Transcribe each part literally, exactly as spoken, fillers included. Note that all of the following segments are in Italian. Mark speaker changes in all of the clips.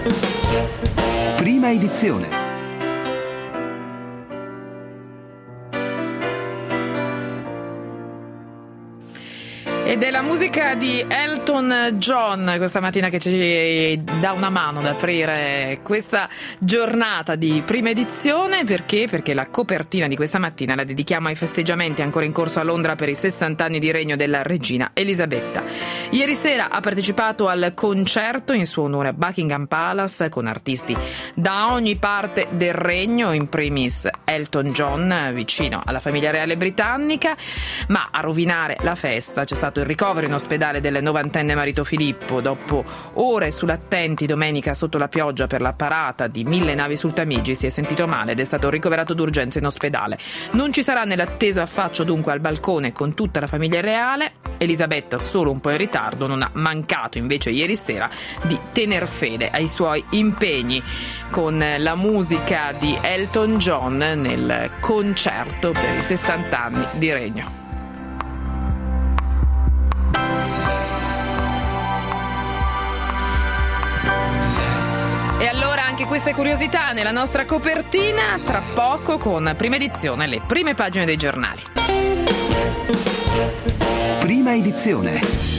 Speaker 1: Prima edizione.
Speaker 2: Ed è la musica di Elton John questa mattina che ci dà una mano ad aprire questa giornata di prima edizione. Perché? Perché la copertina di questa mattina la dedichiamo ai festeggiamenti ancora in corso a Londra per i sessanta anni di regno della regina Elisabetta. Ieri sera ha partecipato al concerto in suo onore a Buckingham Palace con artisti da ogni parte del regno, in primis Elton John, vicino alla famiglia reale britannica, ma a rovinare la festa c'è stato il ricovero in ospedale del novantenne marito Filippo. Dopo ore sull'attenti domenica sotto la pioggia per la parata di mille navi sul Tamigi si è sentito male ed è stato ricoverato d'urgenza in ospedale. Non ci sarà nell'atteso affaccio dunque al balcone con tutta la famiglia reale. Elisabetta, solo un po' in ritardo, non ha mancato invece ieri sera di tener fede ai suoi impegni con la musica di Elton John nel concerto per i sessanta anni di regno. E allora anche queste curiosità nella nostra copertina, tra poco con Prima Edizione, le prime pagine dei giornali.
Speaker 1: Prima edizione.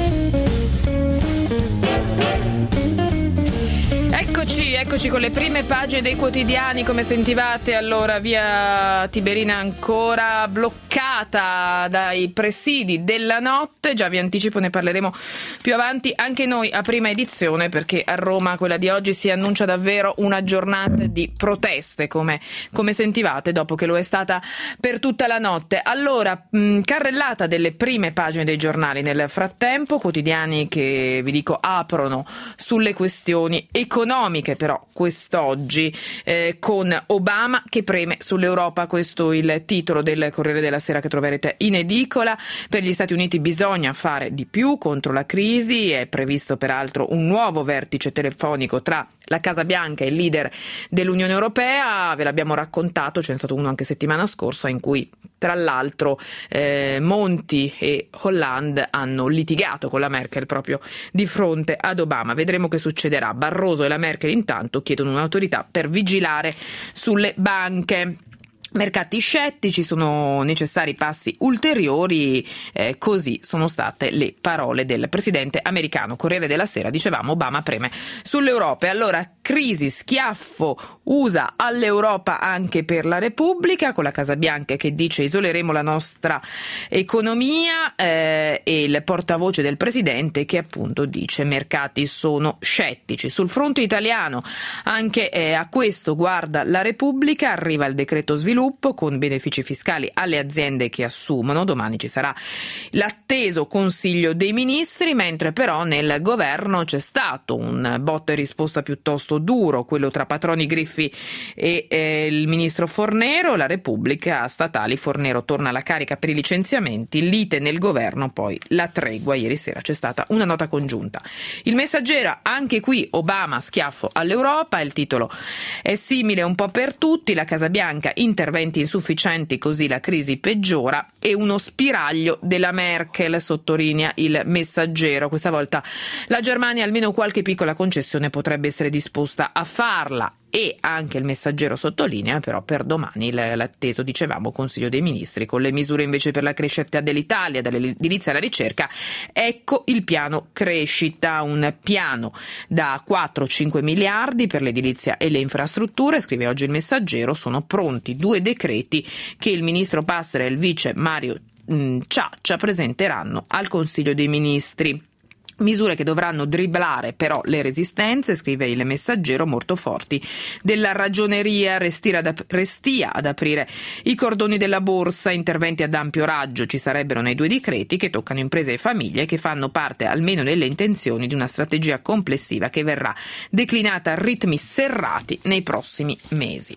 Speaker 2: Eccoci, eccoci con le prime pagine dei quotidiani, come sentivate. Allora, via Tiberina ancora bloccata dai presidi della notte, già vi anticipo, ne parleremo più avanti anche noi a Prima Edizione, perché a Roma, quella di oggi, si annuncia davvero una giornata di proteste, come, come sentivate, dopo che lo è stata per tutta la notte. Allora, mh, carrellata delle prime pagine dei giornali nel frattempo, quotidiani che, vi dico, aprono sulle questioni economiche, però quest'oggi eh, con Obama che preme sull'Europa. Questo è il titolo del Corriere della Sera che troverete in edicola. Per gli Stati Uniti bisogna fare di più contro la crisi, è previsto peraltro un nuovo vertice telefonico tra la Casa Bianca e il leader dell'Unione Europea. Ve l'abbiamo raccontato, c'è stato uno anche settimana scorsa in cui tra l'altro eh, Monti e Hollande hanno litigato con la Merkel proprio di fronte ad Obama. Vedremo che succederà. Barroso e la Merkel intanto chiedono un'autorità per vigilare sulle banche. Mercati scettici, sono necessari passi ulteriori, eh, così sono state le parole del presidente americano. Corriere della Sera, dicevamo, Obama preme sull'Europa. E allora, crisi, schiaffo U S A all'Europa anche per la Repubblica, con la Casa Bianca che dice isoleremo la nostra economia, eh, e il portavoce del presidente che appunto dice mercati sono scettici. Sul fronte italiano anche eh, a questo guarda la Repubblica, arriva il decreto sviluppo con benefici fiscali alle aziende che assumono. Domani ci sarà l'atteso Consiglio dei Ministri, mentre però nel governo c'è stato un botta e risposta piuttosto duro, quello tra Patroni, Griffi e eh, il ministro Fornero. La Repubblica, statali, Fornero torna alla carica per i licenziamenti, lite nel governo, poi la tregua. Ieri sera c'è stata una nota congiunta. Il Messaggero, anche qui Obama schiaffo all'Europa, il titolo è simile un po' per tutti, la Casa Bianca interventi insufficienti così la crisi peggiora e uno spiraglio della Merkel, sottolinea il Messaggero. Questa volta la Germania almeno qualche piccola concessione potrebbe essere disposta a farla. E anche il Messaggero sottolinea però per domani l'atteso, dicevamo, Consiglio dei Ministri con le misure invece per la crescita dell'Italia, dall'edilizia alla ricerca. Ecco il piano crescita, un piano da quattro cinque miliardi per l'edilizia e le infrastrutture, scrive oggi il Messaggero. Sono pronti due decreti che il ministro Passera e il vice Mario mh, Ciaccia presenteranno al Consiglio dei Ministri. Misure che dovranno dribblare però le resistenze, scrive il Messaggero, molto forti della ragioneria, restia ad, ap- restia ad aprire i cordoni della borsa, interventi ad ampio raggio ci sarebbero nei due decreti che toccano imprese e famiglie, che fanno parte almeno nelle intenzioni di una strategia complessiva che verrà declinata a ritmi serrati nei prossimi mesi.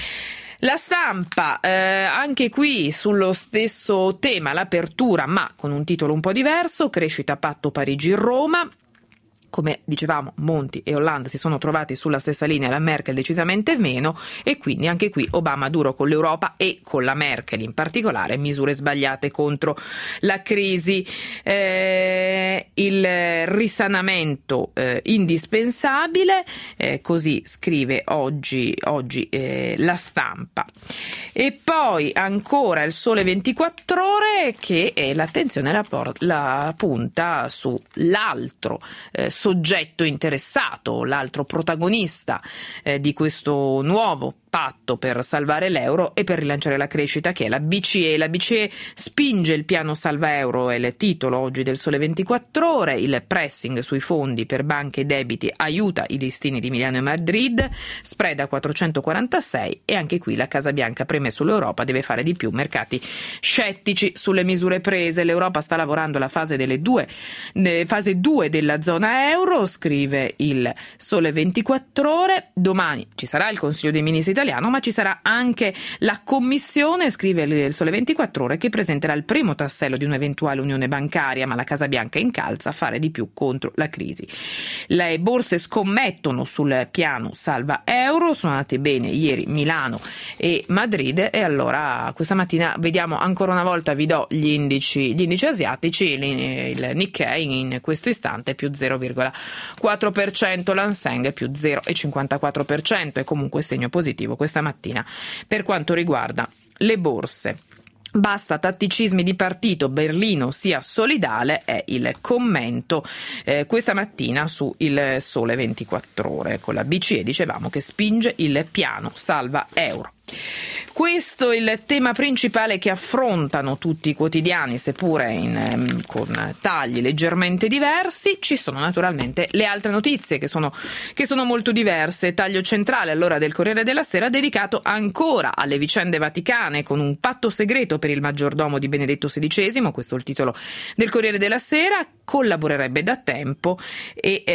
Speaker 2: La Stampa, eh, anche qui sullo stesso tema, l'apertura, ma con un titolo un po' diverso, crescita patto Parigi-Roma. Come dicevamo, Monti e Hollande si sono trovati sulla stessa linea, la Merkel decisamente meno, e quindi anche qui Obama duro con l'Europa e con la Merkel in particolare, misure sbagliate contro la crisi. Eh, il risanamento eh, indispensabile, eh, così scrive oggi, oggi eh, La Stampa. E poi ancora il Sole ventiquattro Ore, che è l'attenzione la, por- la punta sull'altro eh, soggetto interessato, l'altro protagonista eh, di questo nuovo patto per salvare l'euro e per rilanciare la crescita, che è la B C E. La B C E spinge il piano salva euro, è il titolo oggi del Sole ventiquattro Ore. Il pressing sui fondi per banche e debiti aiuta i listini di Milano e Madrid, spread a quattrocentoquarantasei, e anche qui la Casa Bianca preme sull'Europa, deve fare di più, mercati scettici sulle misure prese. L'Europa sta lavorando alla fase delle due eh, fase due della zona euro, scrive il Sole ventiquattro Ore. Domani ci sarà il Consiglio dei Ministri italiano, ma ci sarà anche la Commissione, scrive il Sole ventiquattro Ore, che presenterà il primo tassello di un'eventuale unione bancaria, ma la Casa Bianca incalza a fare di più contro la crisi. Le borse scommettono sul piano salva euro, sono andate bene ieri Milano e Madrid, e allora questa mattina vediamo ancora una volta, vi do gli indici, gli indici asiatici. Il Nikkei in questo istante più zero virgola quattro per cento, l'Hang Seng più zero virgola cinquantaquattro per cento, è comunque segno positivo questa mattina per quanto riguarda le borse. Basta tatticismi di partito, Berlino sia solidale, è il commento eh, questa mattina su il Sole ventiquattro Ore, con la B C E dicevamo che spinge il piano salva euro. Questo è il tema principale che affrontano tutti i quotidiani, seppure in, con tagli leggermente diversi. Ci sono naturalmente le altre notizie che sono, che sono molto diverse. Taglio centrale allora del Corriere della Sera dedicato ancora alle vicende vaticane, con un patto segreto per il maggiordomo di Benedetto sedicesimo, questo è il titolo del Corriere della Sera. Collaborerebbe da tempo e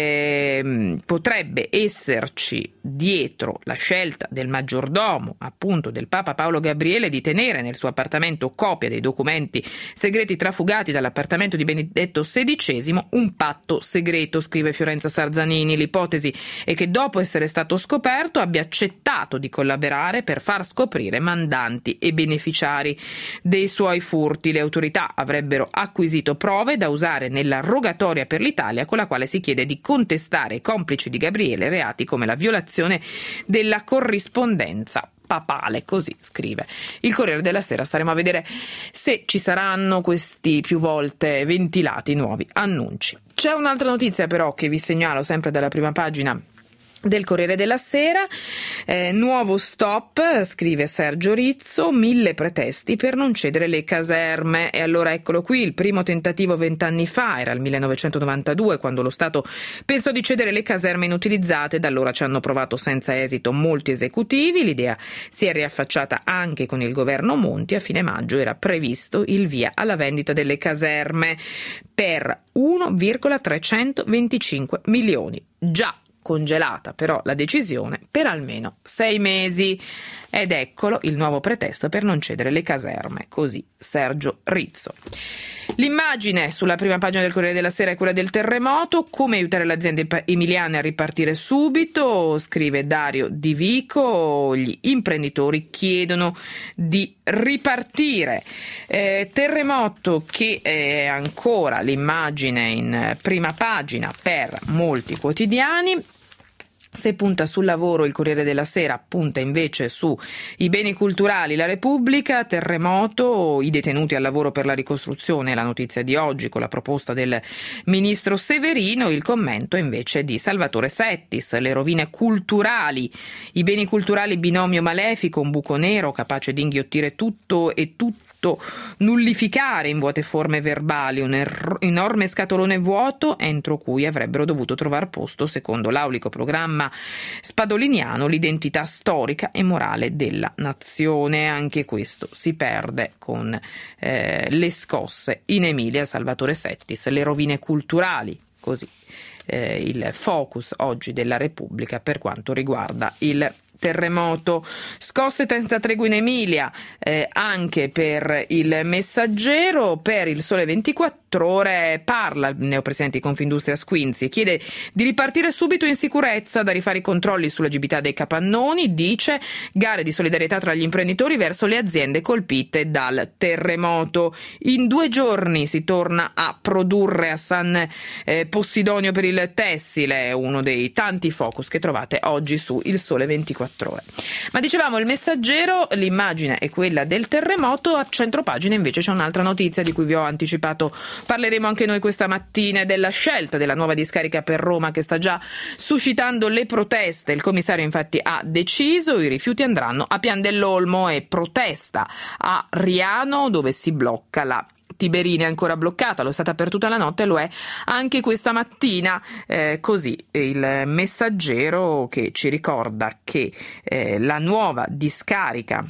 Speaker 2: eh, potrebbe esserci dietro la scelta del maggiordomo, appunto del Papa Paolo Gabriele, di tenere nel suo appartamento copia dei documenti segreti trafugati dall'appartamento di Benedetto sedicesimo, un patto segreto, scrive Fiorenza Sarzanini. L'ipotesi è che dopo essere stato scoperto abbia accettato di collaborare per far scoprire mandanti e beneficiari dei suoi furti. Le autorità avrebbero acquisito prove da usare nella rogatoria per l'Italia, con la quale si chiede di contestare ai complici di Gabriele reati come la violazione della corrispondenza papale, così scrive il Corriere della Sera. Staremo a vedere se ci saranno questi più volte ventilati nuovi annunci. C'è un'altra notizia però che vi segnalo sempre dalla prima pagina del Corriere della Sera, eh, nuovo stop, scrive Sergio Rizzo, mille pretesti per non cedere le caserme. E allora eccolo qui, il primo tentativo vent'anni fa era il millenovecentonovantadue, quando lo Stato pensò di cedere le caserme inutilizzate. Da allora ci hanno provato senza esito molti esecutivi, l'idea si è riaffacciata anche con il governo Monti. A fine maggio era previsto il via alla vendita delle caserme per uno virgola trecentoventicinque milioni, già congelata però la decisione per almeno sei mesi. Ed eccolo il nuovo pretesto per non cedere le caserme, così Sergio Rizzo. L'immagine sulla prima pagina del Corriere della Sera è quella del terremoto, come aiutare le aziende emiliane a ripartire subito, scrive Dario Di Vico, gli imprenditori chiedono di ripartire. Eh, terremoto che è ancora l'immagine in prima pagina per molti quotidiani. Se punta sul lavoro il Corriere della Sera punta invece su i beni culturali. La Repubblica, terremoto, i detenuti al lavoro per la ricostruzione, la notizia di oggi con la proposta del ministro Severino. Il commento invece di Salvatore Settis, le rovine culturali, i beni culturali binomio malefico, un buco nero capace di inghiottire tutto e tutto, nullificare in vuote forme verbali un er- enorme scatolone vuoto entro cui avrebbero dovuto trovare posto, secondo l'aulico programma spadoliniano, l'identità storica e morale della nazione. Anche questo si perde con eh, le scosse in Emilia. Salvatore Settis, le rovine culturali, così eh, il focus oggi della Repubblica per quanto riguarda il terremoto. Scosse senza tregua in Emilia, eh, anche per il Messaggero. Per il Sole ventiquattro Ore parla il neopresidente di Confindustria Squinzi e chiede di ripartire subito in sicurezza, da rifare i controlli sull'agibilità dei capannoni, dice gare di solidarietà tra gli imprenditori verso le aziende colpite dal terremoto. In due giorni si torna a produrre a San eh, Possidonio per il tessile, uno dei tanti focus che trovate oggi su Il Sole ventiquattro Ore. Ma dicevamo il Messaggero, l'immagine è quella del terremoto, a centropagina invece c'è un'altra notizia di cui vi ho anticipato. Parleremo anche noi questa mattina della scelta della nuova discarica per Roma che sta già suscitando le proteste. Il commissario infatti ha deciso, i rifiuti andranno a Pian dell'Olmo, e protesta a Riano dove si blocca la Tiberina. È ancora bloccata, lo è stata per tutta la notte, lo è anche questa mattina. Eh, così il Messaggero che ci ricorda che eh, la nuova discarica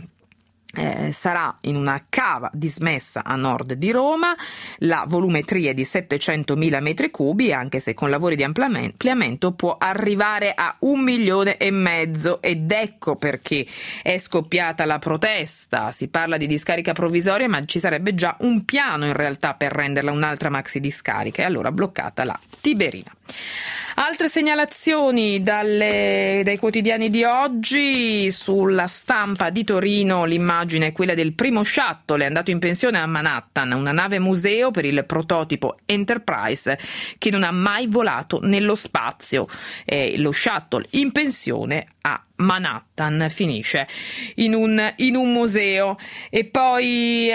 Speaker 2: Eh, sarà in una cava dismessa a nord di Roma. La volumetria è di settecentomila metri cubi, anche se con lavori di ampliamento può arrivare a un milione e mezzo, ed ecco perché è scoppiata la protesta. Si parla di discarica provvisoria, ma ci sarebbe già un piano in realtà per renderla un'altra maxi discarica, e allora bloccata la Tiberina. Altre segnalazioni dalle, dai quotidiani di oggi. Sulla Stampa di Torino l'immagine è quella del primo shuttle, è andato in pensione a Manhattan, una nave museo per il prototipo Enterprise che non ha mai volato nello spazio. È lo shuttle in pensione a Manhattan, finisce in un, in un museo. E poi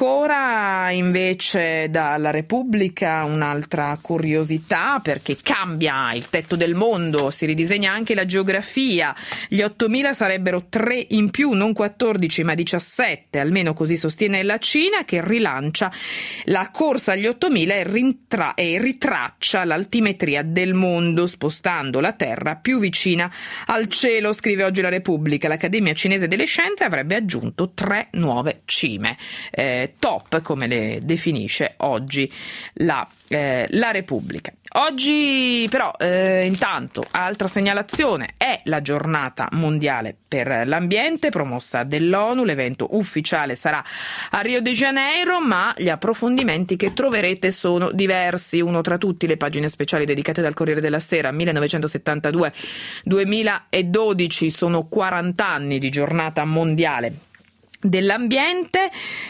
Speaker 2: ancora invece dalla Repubblica un'altra curiosità, perché cambia il tetto del mondo, si ridisegna anche la geografia. Gli ottomila sarebbero tre in più, non quattordici ma diciassette, almeno così sostiene la Cina, che rilancia la corsa agli ottomila e, rintra- e ritraccia l'altimetria del mondo, spostando la Terra più vicina al cielo. Scrive oggi la Repubblica, l'Accademia Cinese delle Scienze avrebbe aggiunto tre nuove cime eh, top, come le definisce oggi la, eh, la Repubblica. Oggi però eh, intanto altra segnalazione è la giornata mondiale per l'ambiente promossa dall'ONU. L'evento ufficiale sarà a Rio de Janeiro, ma gli approfondimenti che troverete sono diversi. Uno tra tutti le pagine speciali dedicate dal Corriere della Sera. millenovecentosettantadue duemiladodici, sono quaranta anni di giornata mondiale dell'ambiente,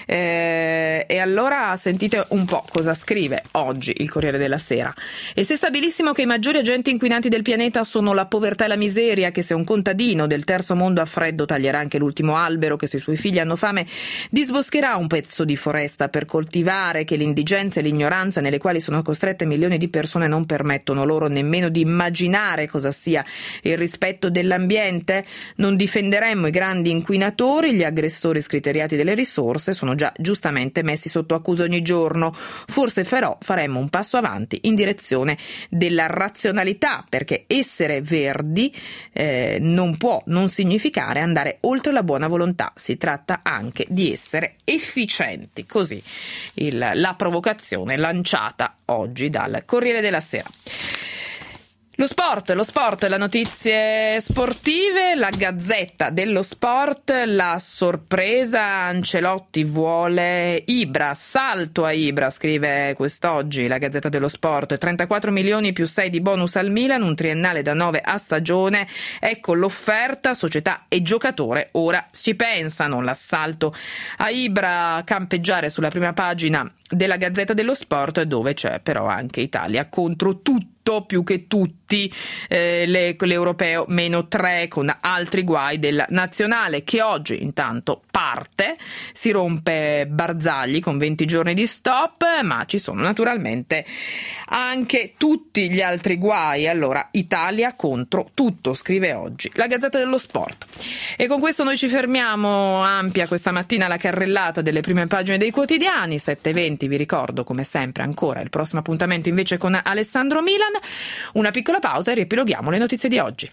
Speaker 2: eh, e allora sentite un po' cosa scrive oggi il Corriere della Sera. E se stabilissimo che i maggiori agenti inquinanti del pianeta sono la povertà e la miseria, che se un contadino del terzo mondo a freddo taglierà anche l'ultimo albero, che se i suoi figli hanno fame disboscherà un pezzo di foresta per coltivare, che l'indigenza e l'ignoranza nelle quali sono costrette milioni di persone non permettono loro nemmeno di immaginare cosa sia il rispetto dell'ambiente, non difenderemmo i grandi inquinatori. Gli aggressori scriteriati delle risorse sono già giustamente messi sotto accusa ogni giorno. Forse però faremmo un passo avanti in direzione della razionalità, perché essere verdi eh, non può non significare andare oltre la buona volontà. Si tratta anche di essere efficienti. Così il, la provocazione lanciata oggi dal Corriere della Sera. Lo sport, lo sport, le notizie sportive, la Gazzetta dello Sport, la sorpresa, Ancelotti vuole Ibra, salto a Ibra, scrive quest'oggi la Gazzetta dello Sport, trentaquattro milioni più sei di bonus al Milan, un triennale da nove a stagione, ecco l'offerta, società e giocatore ora ci pensano. L'assalto a Ibra a campeggiare sulla prima pagina della Gazzetta dello Sport, dove c'è però anche Italia contro tutto, più che tutti, eh, le, l'europeo meno tre, con altri guai della nazionale che oggi intanto parte, si rompe Barzagli con venti giorni di stop, ma ci sono naturalmente anche tutti gli altri guai. Allora Italia contro tutto, scrive oggi la Gazzetta dello Sport. E con questo noi ci fermiamo. Ampia questa mattina la carrellata delle prime pagine dei quotidiani. sette e venti, vi ricordo come sempre ancora il prossimo appuntamento invece con Alessandro Milan. Una piccola pausa e riepiloghiamo le notizie di oggi.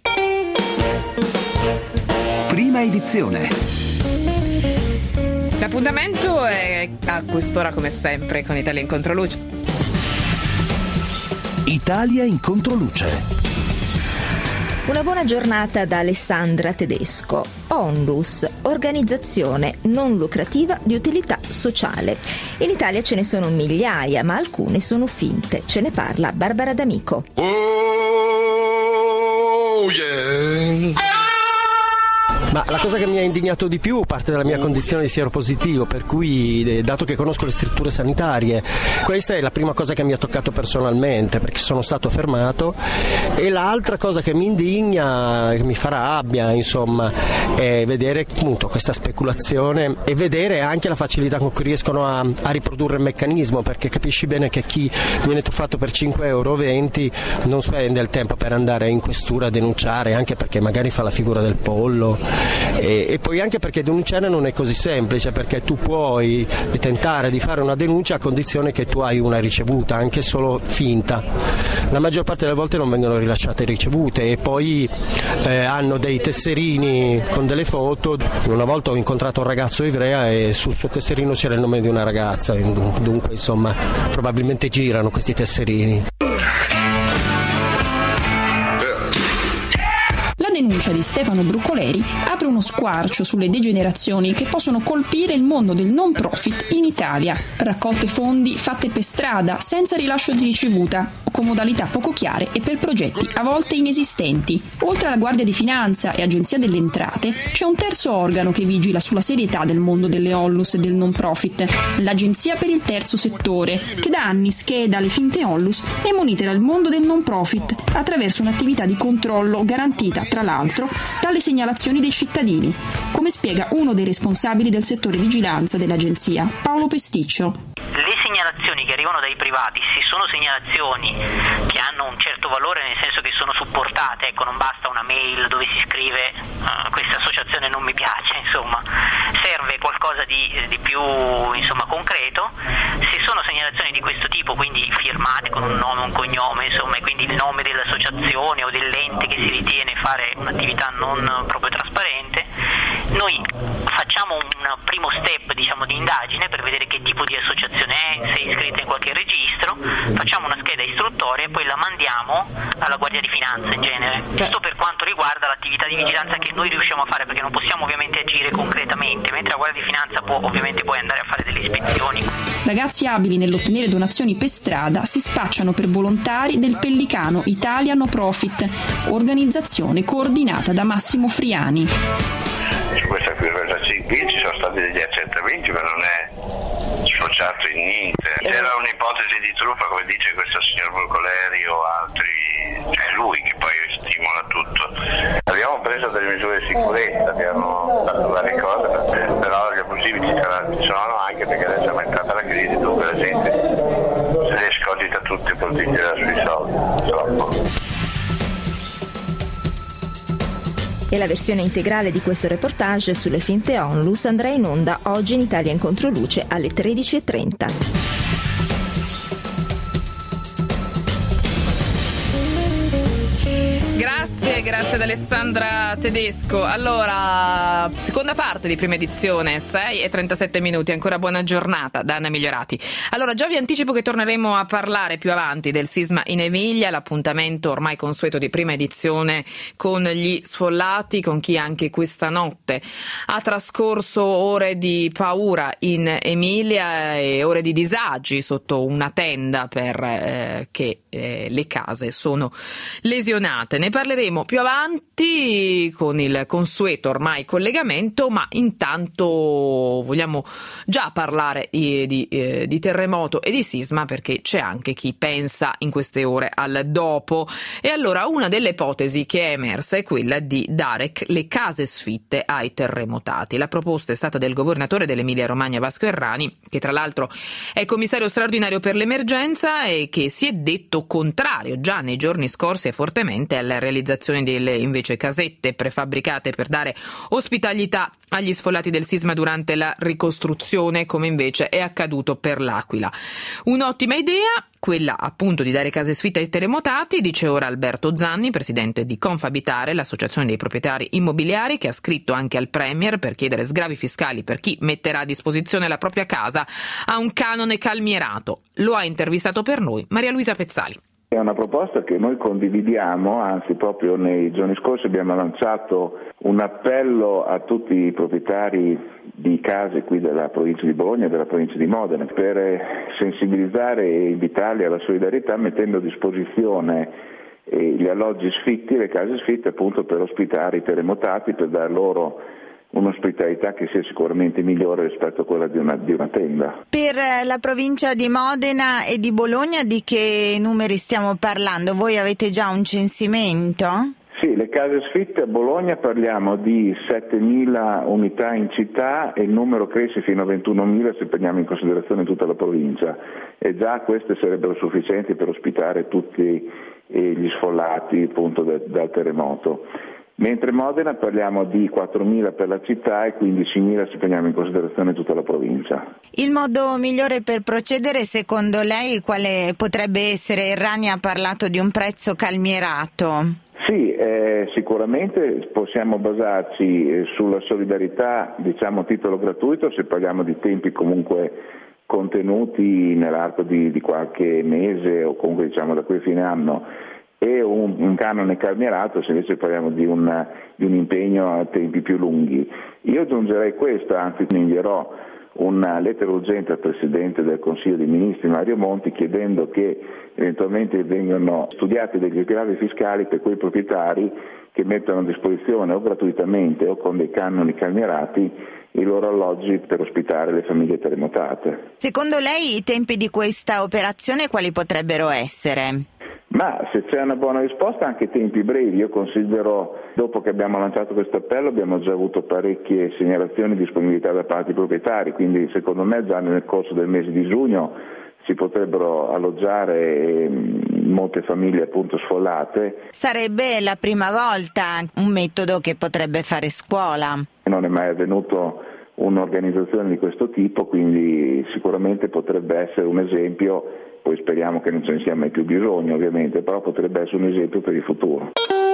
Speaker 1: Prima edizione.
Speaker 2: L'appuntamento è a quest'ora come sempre con Italia in Controluce.
Speaker 1: Italia in Controluce.
Speaker 3: Una buona giornata da Alessandra Tedesco. Onlus, organizzazione non lucrativa di utilità sociale. In Italia ce ne sono migliaia, ma alcune sono finte. Ce ne parla Barbara D'Amico.
Speaker 4: Oh, yeah.
Speaker 5: Ma la cosa che mi ha indignato di più parte dalla mia condizione di sieropositivo, per cui, dato che conosco le strutture sanitarie, questa è la prima cosa che mi ha toccato personalmente, perché sono stato fermato. E l'altra cosa che mi indigna, che mi fa rabbia, insomma, è vedere appunto questa speculazione e vedere anche la facilità con cui riescono a, a riprodurre il meccanismo, perché capisci bene che chi viene truffato per cinque euro venti non spende il tempo per andare in questura a denunciare, anche perché magari fa la figura del pollo. E, e poi anche perché denunciare non è così semplice, perché tu puoi tentare di fare una denuncia a condizione che tu hai una ricevuta, anche solo finta. La maggior parte delle volte non vengono rilasciate ricevute e poi eh, hanno dei tesserini con delle foto. Una volta ho incontrato un ragazzo ivrea e sul suo tesserino c'era il nome di una ragazza, dunque insomma probabilmente girano questi tesserini.
Speaker 6: La denuncia di Stefano Brucoleri apre uno squarcio sulle degenerazioni che possono colpire il mondo del non profit in Italia. Raccolte fondi fatte per strada senza rilascio di ricevuta o con modalità poco chiare e per progetti a volte inesistenti. Oltre alla Guardia di Finanza e Agenzia delle Entrate c'è un terzo organo che vigila sulla serietà del mondo delle onlus e del non profit, l'Agenzia per il Terzo Settore, che da anni scheda le finte onlus e monitora il mondo del non profit attraverso un'attività di controllo garantita tra l'altro dalle segnalazioni dei cittadini, come spiega uno dei responsabili del settore vigilanza dell'agenzia, Paolo Pesticcio.
Speaker 7: Le segnalazioni che arrivano dai privati, se sono segnalazioni che hanno un certo valore, nel senso che sono supportate, ecco, non basta una mail dove si scrive uh, questa associazione non mi piace, insomma, serve qualcosa di, di più insomma concreto. Se sono segnalazioni di questo tipo, quindi firmate con un nome, un cognome, insomma, e quindi il nome dell'associazione o dell'ente che si ritiene fare un'attività non proprio trasparente, noi facciamo un primo step, diciamo, di indagine per vedere che tipo di associazione è, se è iscritta in qualche registro, facciamo una scheda istruttoria e poi la mandiamo alla Guardia di Finanza in genere. Questo per quanto riguarda l'attività di vigilanza che noi riusciamo a fare, perché non possiamo ovviamente agire concretamente, mentre la Guardia di Finanza può ovviamente poi andare a fare delle ispezioni.
Speaker 6: Ragazzi abili nell'ottenere donazioni per strada si spacciano per volontari del Pellicano Italia No Profit, organizzazione coordinata da Massimo Friani.
Speaker 8: Su questa qui ci sono stati degli accertamenti, ma non è sfociato in niente. C'era un'ipotesi di truffa, come dice questo signor Brucoleri o altri, è lui che poi stimola tutto. Abbiamo preso delle misure di sicurezza, abbiamo fatto varie cose, però gli abusivi ci sono anche perché adesso è aumentata la crisi, dunque la gente se ne scogita tutti per tirare sui soldi, purtroppo.
Speaker 3: E la versione integrale di questo reportage sulle finte onlus andrà in onda oggi in Italia in Controluce alle tredici e trenta.
Speaker 2: Grazie, grazie ad Alessandra Tedesco. Allora, seconda parte di prima edizione, sei e trentasette minuti, ancora buona giornata da Anna Migliorati. Allora, già vi anticipo che torneremo a parlare più avanti del sisma in Emilia, l'appuntamento ormai consueto di prima edizione con gli sfollati, con chi anche questa notte ha trascorso ore di paura in Emilia e ore di disagi sotto una tenda per eh, che eh, le case sono lesionate. Ne parleremo più avanti con il consueto ormai collegamento, ma intanto vogliamo già parlare di, di, eh, di terremoto e di sisma, perché c'è anche chi pensa in queste ore al dopo. E allora una delle ipotesi che è emersa è quella di dare le case sfitte ai terremotati. La proposta è stata del governatore dell'Emilia Romagna Vasco Errani, che tra l'altro è commissario straordinario per l'emergenza e che si è detto contrario già nei giorni scorsi e fortemente alla realizzazione delle invece casette prefabbricate per dare ospitalità agli sfollati del sisma durante la ricostruzione, come invece è accaduto per l'Aquila. Un'ottima idea, quella appunto di dare case sfitte ai terremotati, dice ora Alberto Zanni, presidente di Confabitare, l'associazione dei proprietari immobiliari, che ha scritto anche al Premier per chiedere sgravi fiscali per chi metterà a disposizione la propria casa a un canone calmierato. Lo ha intervistato per noi Maria Luisa Pezzali.
Speaker 9: È una proposta che noi condividiamo, anzi proprio nei giorni scorsi abbiamo lanciato un appello a tutti i proprietari di case qui della provincia di Bologna e della provincia di Modena per sensibilizzare e invitarli alla solidarietà mettendo a disposizione gli alloggi sfitti, le case sfitte appunto per ospitare i terremotati, per dar loro un'ospitalità che sia sicuramente migliore rispetto a quella di una, di una tenda.
Speaker 10: Per la provincia di Modena e di Bologna di che numeri stiamo parlando? Voi avete già un censimento?
Speaker 9: Sì, le case sfitte a Bologna parliamo di settemila unità in città e il numero cresce fino a ventunomila se prendiamo in considerazione tutta la provincia e già queste sarebbero sufficienti per ospitare tutti gli sfollati appunto dal, dal terremoto. Mentre Modena parliamo di quattromila per la città e quindicimila se prendiamo in considerazione tutta la provincia.
Speaker 10: Il modo migliore per procedere secondo lei quale potrebbe essere? Rani ha parlato di un prezzo calmierato.
Speaker 9: Sì, eh, sicuramente possiamo basarci eh, sulla solidarietà, diciamo a titolo gratuito, se parliamo di tempi comunque contenuti nell'arco di, di qualche mese o comunque diciamo da qui a fine anno, e un, un canone calmierato se invece parliamo di un, di un impegno a tempi più lunghi. Io aggiungerei questo, anzi ne invierò una lettera urgente al Presidente del Consiglio dei Ministri Mario Monti chiedendo che eventualmente vengano studiati degli sgravi fiscali per quei proprietari che mettono a disposizione o gratuitamente o con dei canoni calmierati i loro alloggi per ospitare le famiglie terremotate.
Speaker 10: Secondo lei i tempi di questa operazione quali potrebbero essere?
Speaker 9: Ma se c'è una buona risposta anche tempi brevi. Io considero, dopo che abbiamo lanciato questo appello abbiamo già avuto parecchie segnalazioni di disponibilità da parte dei proprietari, quindi secondo me già nel corso del mese di giugno si potrebbero alloggiare molte famiglie appunto sfollate.
Speaker 10: Sarebbe la prima volta un metodo che potrebbe fare scuola.
Speaker 9: Non è mai avvenuto un'organizzazione di questo tipo, quindi sicuramente potrebbe essere un esempio. Poi speriamo che non ce ne sia mai più bisogno ovviamente, però potrebbe essere un esempio per il futuro.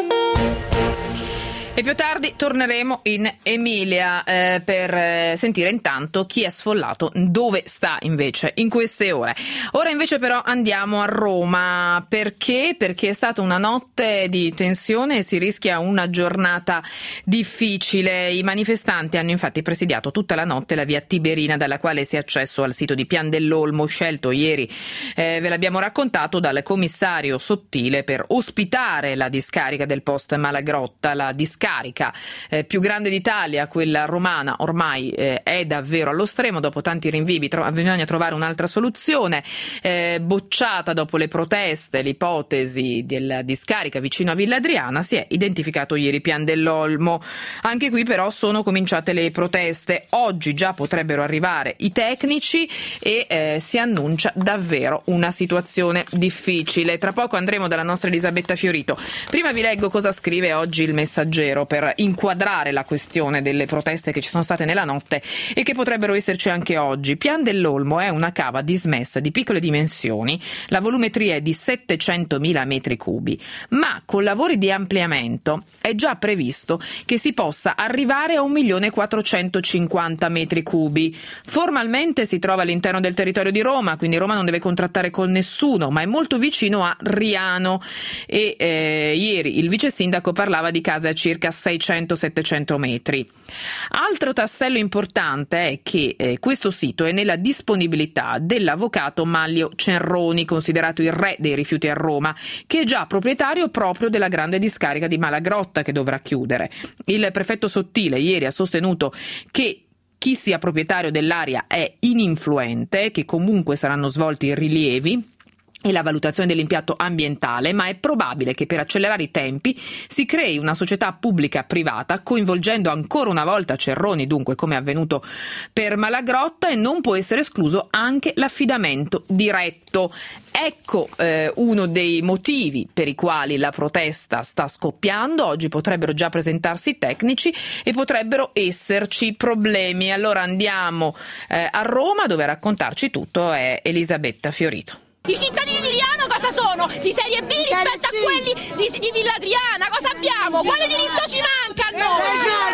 Speaker 2: E più tardi torneremo in Emilia eh, per eh, sentire intanto chi è sfollato, dove sta invece in queste ore. Ora invece però andiamo a Roma. Perché? Perché è stata una notte di tensione e si rischia una giornata difficile. I manifestanti hanno infatti presidiato tutta la notte la via Tiberina dalla quale si è accesso al sito di Pian dell'Olmo, scelto ieri, eh, ve l'abbiamo raccontato, dal commissario Sottile per ospitare la discarica del post Malagrotta, la discarica carica eh, più grande d'Italia, quella romana, ormai eh, è davvero allo stremo. Dopo tanti rinvii tro- bisogna trovare un'altra soluzione. Eh, bocciata dopo le proteste l'ipotesi della discarica vicino a Villa Adriana, si è identificato ieri Pian dell'Olmo. Anche qui però sono cominciate le proteste. Oggi già potrebbero arrivare i tecnici e eh, si annuncia davvero una situazione difficile. Tra poco andremo dalla nostra Elisabetta Fiorito. Prima vi leggo cosa scrive oggi il Messaggero per inquadrare la questione delle proteste che ci sono state nella notte e che potrebbero esserci anche oggi. Pian dell'Olmo è una cava dismessa di piccole dimensioni, la volumetria è di settecentomila metri cubi, ma con lavori di ampliamento è già previsto che si possa arrivare a un milione quattrocentocinquanta metri cubi. Formalmente si trova all'interno del territorio di Roma, quindi Roma non deve contrattare con nessuno, ma è molto vicino a Riano e eh, ieri il vice sindaco parlava di case a circa seicento settecento metri. Altro tassello importante è che eh, questo sito è nella disponibilità dell'avvocato Manlio Cerroni, considerato il re dei rifiuti a Roma, che è già proprietario proprio della grande discarica di Malagrotta che dovrà chiudere. Il prefetto Sottile ieri ha sostenuto che chi sia proprietario dell'area è ininfluente, che comunque saranno svolti i rilievi e la valutazione dell'impatto ambientale, ma è probabile che per accelerare i tempi si crei una società pubblica privata coinvolgendo ancora una volta Cerroni, dunque come è avvenuto per Malagrotta, e non può essere escluso anche l'affidamento diretto. Ecco eh, uno dei motivi per i quali la protesta sta scoppiando. Oggi potrebbero già presentarsi i tecnici e potrebbero esserci problemi. Allora andiamo eh, a Roma, dove a raccontarci tutto è Elisabetta Fiorito.
Speaker 11: I cittadini di Riano cosa sono? Di serie B rispetto a quelli di, di Villa Adriana? Cosa abbiamo? Quale diritto ci manca a noi?
Speaker 12: Questi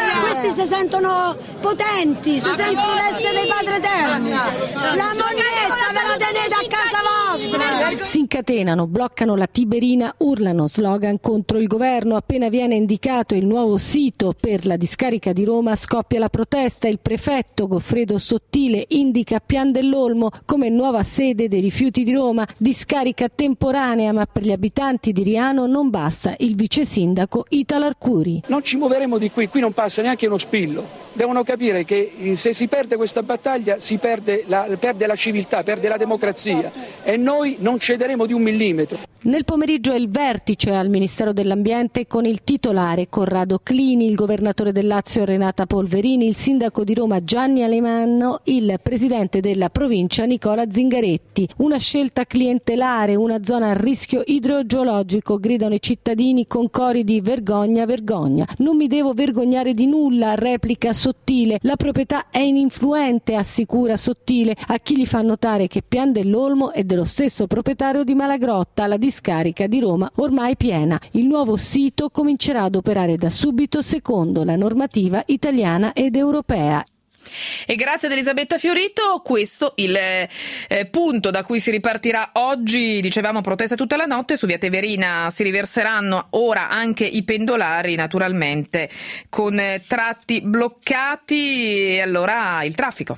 Speaker 12: si sentono potenti, si sentono di essere dei padri eterni. La monnezza ve la tenete a casa vostra.
Speaker 13: Si incatenano, bloccano la Tiberina, urlano slogan contro il governo. Appena viene indicato il nuovo sito per la discarica di Roma scoppia la protesta. Il prefetto Goffredo Sottile indica Pian dell'Olmo come nuova sede dei rifiuti di Roma, discarica temporanea, ma per gli abitanti di Riano non basta. Il vice sindaco Italo Arcuri.
Speaker 14: Non ci muoveremo di qui, qui non passa neanche uno spillo. Devono capire che se si perde questa battaglia si perde la, perde la civiltà, perde la democrazia e noi non cederemo di un millimetro.
Speaker 13: Nel pomeriggio è il vertice al Ministero dell'Ambiente con il titolare Corrado Clini, il governatore del Lazio Renata Polverini, il sindaco di Roma Gianni Alemanno, il presidente della provincia Nicola Zingaretti. Una scelta clientelare, una zona a rischio idrogeologico, gridano i cittadini con cori di vergogna, vergogna. Non mi devo vergognare di nulla, replica Sottile. La proprietà è ininfluente, assicura Sottile a chi gli fa notare che Pian dell'Olmo è dello stesso proprietario di Malagrotta, la discarica di Roma ormai piena. Il nuovo sito comincerà ad operare da subito secondo la normativa italiana ed europea.
Speaker 2: E grazie ad Elisabetta Fiorito, questo il eh, punto da cui si ripartirà oggi. Dicevamo protesta tutta la notte, su via Teverina si riverseranno ora anche i pendolari, naturalmente con eh, tratti bloccati. E allora il traffico.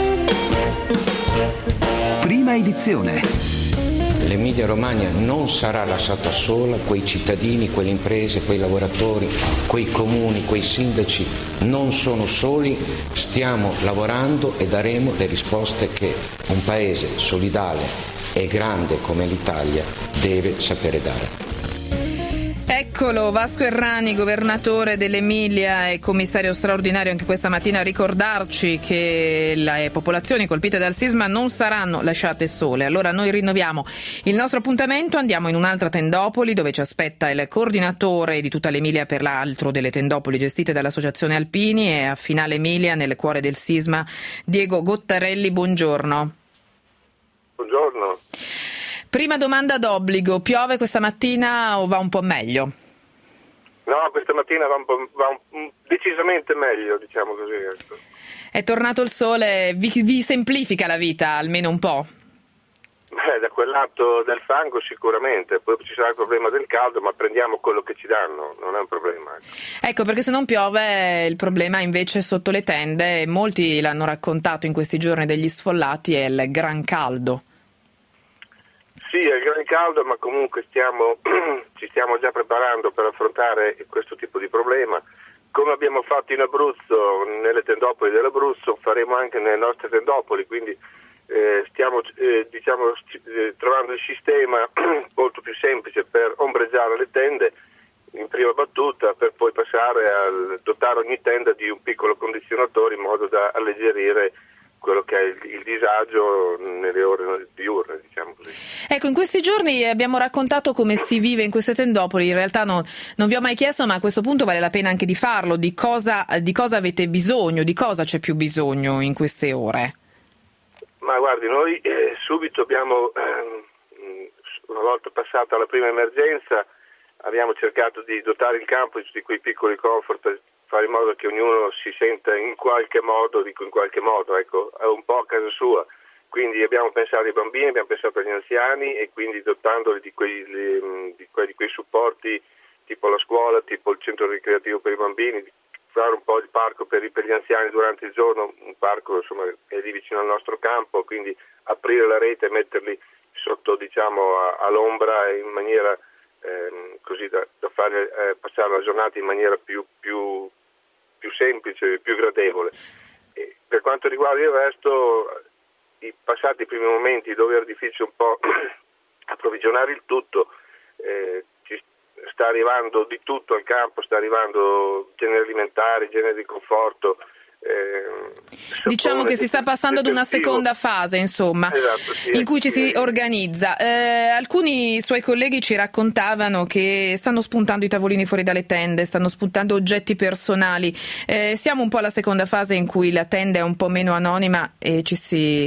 Speaker 1: Prima edizione.
Speaker 15: L'Emilia Romagna non sarà lasciata sola, quei cittadini, quelle imprese, quei lavoratori, quei comuni, quei sindaci non sono soli, stiamo lavorando e daremo le risposte che un paese solidale e grande come l'Italia deve sapere dare.
Speaker 2: Eccolo, Vasco Errani, governatore dell'Emilia e commissario straordinario anche questa mattina, a ricordarci che le popolazioni colpite dal sisma non saranno lasciate sole. Allora noi rinnoviamo il nostro appuntamento, andiamo in un'altra tendopoli dove ci aspetta il coordinatore di tutta l'Emilia per l'altro delle tendopoli gestite dall'Associazione Alpini e a Finale Emilia, nel cuore del sisma, Diego Gottarelli, buongiorno.
Speaker 16: Buongiorno.
Speaker 2: Prima domanda d'obbligo, piove questa mattina o va un po' meglio?
Speaker 16: No, questa mattina va un po', va un, decisamente meglio, diciamo così. Ecco.
Speaker 2: È tornato il sole, vi, vi semplifica la vita almeno un po'?
Speaker 16: Beh, da quel lato del fango sicuramente, poi ci sarà il problema del caldo, ma prendiamo quello che ci danno, non è un problema.
Speaker 2: Ecco, perché se non piove il problema invece sotto le tende, molti l'hanno raccontato in questi giorni degli sfollati, è il gran caldo.
Speaker 16: Sì, è il gran caldo, ma comunque stiamo, ci stiamo già preparando per affrontare questo tipo di problema. Come abbiamo fatto in Abruzzo, nelle tendopoli dell'Abruzzo, faremo anche nelle nostre tendopoli, quindi eh, stiamo eh, diciamo, eh, trovando il sistema molto più semplice per ombreggiare le tende in prima battuta, per poi passare a dotare ogni tenda di un piccolo condizionatore in modo da alleggerire quello che è il, il disagio nelle ore diurne, diciamo così.
Speaker 2: Ecco, in questi giorni abbiamo raccontato come si vive in queste tendopoli, in realtà no, non vi ho mai chiesto, ma a questo punto vale la pena anche di farlo, di cosa, di cosa avete bisogno, di cosa c'è più bisogno in queste ore?
Speaker 16: Ma guardi, noi eh, subito abbiamo, eh, una volta passata la prima emergenza, abbiamo cercato di dotare il campo di tutti quei piccoli comfort, fare in modo che ognuno si senta in qualche modo, dico in qualche modo, ecco, un po' a casa sua. Quindi abbiamo pensato ai bambini, abbiamo pensato agli anziani e quindi dotandoli di quei, di quei, di quei supporti tipo la scuola, tipo il centro ricreativo per i bambini, fare un po' di parco per, per gli anziani durante il giorno, un parco insomma è lì vicino al nostro campo, quindi aprire la rete e metterli sotto diciamo a, all'ombra in maniera ehm, così da, da fare eh, passare la giornata in maniera più, più più semplice, più gradevole. E per quanto riguarda il resto, i passati i primi momenti dove era difficile un po' approvvigionare il tutto, eh, ci sta arrivando di tutto al campo, sta arrivando generi alimentari, generi di conforto. Eh,
Speaker 2: diciamo che si sta passando ad una seconda fase, insomma,
Speaker 16: esatto, sì,
Speaker 2: in cui ci
Speaker 16: sì.
Speaker 2: si organizza. Eh, alcuni suoi colleghi ci raccontavano che stanno spuntando i tavolini fuori dalle tende, stanno spuntando oggetti personali. Eh, siamo un po' alla seconda fase in cui la tenda è un po' meno anonima e ci si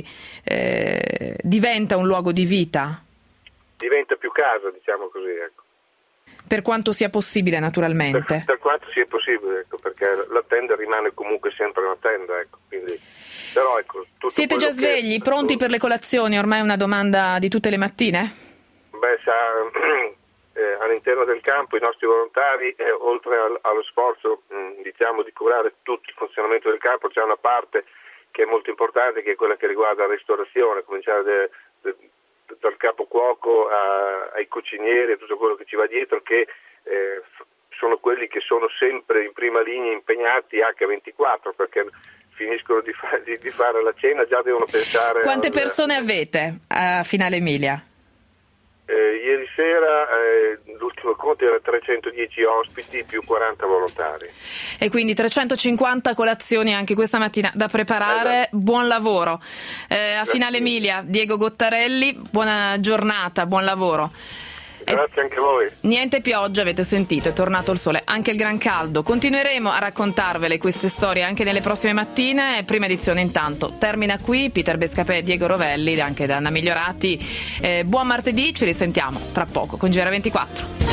Speaker 2: eh, diventa un luogo di vita.
Speaker 16: Diventa più casa, diciamo così, ecco.
Speaker 2: Per quanto sia possibile, naturalmente.
Speaker 16: Per, per quanto sia possibile, ecco, perché la tenda rimane comunque sempre una tenda, ecco, quindi, però, ecco, tutto
Speaker 2: Siete già svegli,
Speaker 16: che...
Speaker 2: pronti per le colazioni? Ormai è una domanda di tutte le mattine?
Speaker 16: Beh, sa, eh, all'interno del campo i nostri volontari, eh, oltre al, allo sforzo mh, diciamo di curare tutto il funzionamento del campo, c'è una parte che è molto importante, che è quella che riguarda la ristorazione, cominciare de, de, dal capo cuoco a, ai cucinieri e tutto quello che ci va dietro, che eh, sono quelli che sono sempre in prima linea impegnati acca ventiquattro, perché finiscono di, fa- di, di fare la cena, già devono pensare...
Speaker 2: Quante
Speaker 16: al...
Speaker 2: persone avete a Finale Emilia?
Speaker 16: Eh, ieri sera eh, l'ultimo conto era trecentodieci ospiti più quaranta volontari.
Speaker 2: E quindi trecentocinquanta colazioni anche questa mattina da preparare. Esatto. Buon lavoro. Eh, a Finale Emilia, Diego Gottarelli, buona giornata, buon lavoro.
Speaker 16: Grazie anche a voi.
Speaker 2: Niente pioggia, avete sentito, è tornato il sole, anche il gran caldo. Continueremo a raccontarvele queste storie anche nelle prossime mattine. Prima edizione intanto termina qui. Peter Bescapè e Diego Rovelli, anche da Anna Migliorati. Eh, buon martedì, ci risentiamo tra poco con G R ventiquattro.